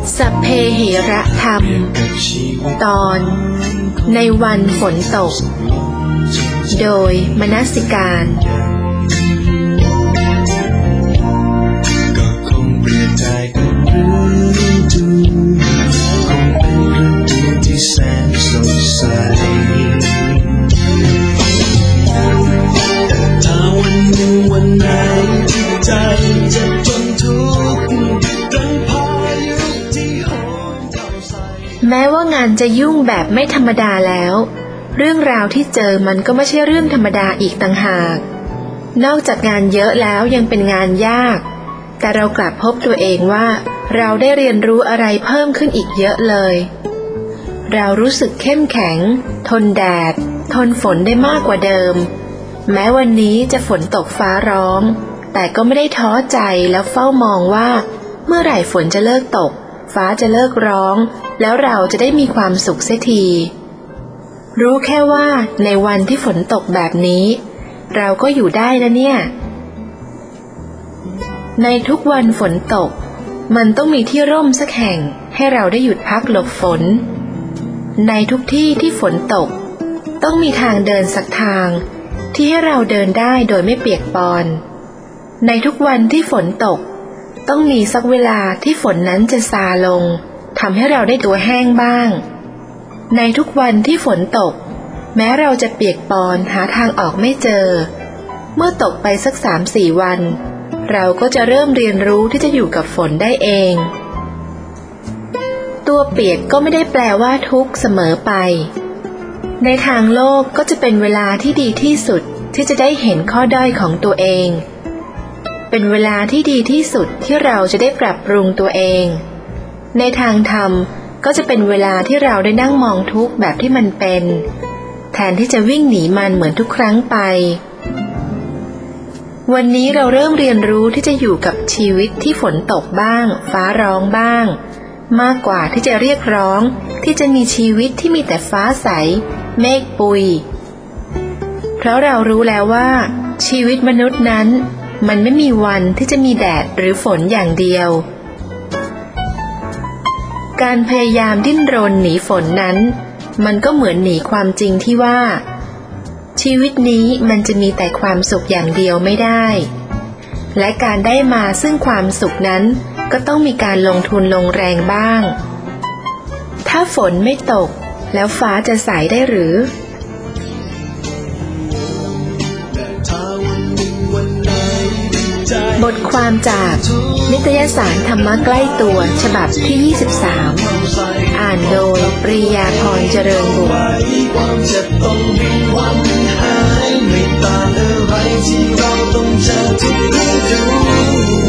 สัพเพเหระธรรมตอนในวันฝนตกโดยมนสิการแม้ว่างานจะยุ่งแบบไม่ธรรมดาแล้วเรื่องราวที่เจอมันก็ไม่ใช่เรื่องธรรมดาอีกต่างหากนอกจากงานเยอะแล้วยังเป็นงานยากแต่เรากลับพบตัวเองว่าเราได้เรียนรู้อะไรเพิ่มขึ้นอีกเยอะเลยเรารู้สึกเข้มแข็งทนแดดทนฝนได้มากกว่าเดิมแม้วันนี้จะฝนตกฟ้าร้องแต่ก็ไม่ได้ท้อใจแล้วเฝ้ามองว่าเมื่อไหร่ฝนจะเลิกตกฟ้าจะเลิกร้องแล้วเราจะได้มีความสุขเสียทีรู้แค่ว่าในวันที่ฝนตกแบบนี้เราก็อยู่ได้นะเนี่ยในทุกวันฝนตกมันต้องมีที่ร่มสักแห่งให้เราได้หยุดพักหลบฝนในทุกที่ที่ฝนตกต้องมีทางเดินสักทางที่ให้เราเดินได้โดยไม่เปียกปอนในทุกวันที่ฝนตกต้องมีสักเวลาที่ฝนนั้นจะซาลงทำให้เราได้ตัวแห้งบ้างในทุกวันที่ฝนตกแม้เราจะเปียกปอนหาทางออกไม่เจอเมื่อตกไปสัก 3-4 วันเราก็จะเริ่มเรียนรู้ที่จะอยู่กับฝนได้เองตัวเปียกก็ไม่ได้แปลว่าทุกข์เสมอไปในทางโลกก็จะเป็นเวลาที่ดีที่สุดที่จะได้เห็นข้อด้อยของตัวเองเป็นเวลาที่ดีที่สุดที่เราจะได้ปรับปรุงตัวเองในทางธรรมก็จะเป็นเวลาที่เราได้นั่งมองทุกข์แบบที่มันเป็นแทนที่จะวิ่งหนีมันเหมือนทุกครั้งไปวันนี้เราเริ่มเรียนรู้ที่จะอยู่กับชีวิตที่ฝนตกบ้างฟ้าร้องบ้างมากกว่าที่จะเรียกร้องที่จะมีชีวิตที่มีแต่ฟ้าใสเมฆปุยเพราะเรารู้แล้วว่าชีวิตมนุษย์นั้นมันไม่มีวันที่จะมีแดดหรือฝนอย่างเดียวการพยายามดิ้นรนหนีฝนนั้นมันก็เหมือนหนีความจริงที่ว่าชีวิตนี้มันจะมีแต่ความสุขอย่างเดียวไม่ได้และการได้มาซึ่งความสุขนั้นก็ต้องมีการลงทุนลงแรงบ้างถ้าฝนไม่ตกแล้วฟ้าจะใสได้หรือบทความจากนิตยสารธรรมะใกล้ตัวฉบับที่ 23อ่านโดยปรียาพรเจริญบุตรความเจ็บต้องมีวันหายไม่ต่างอะไรที่เราต้องเจอทุกฤดู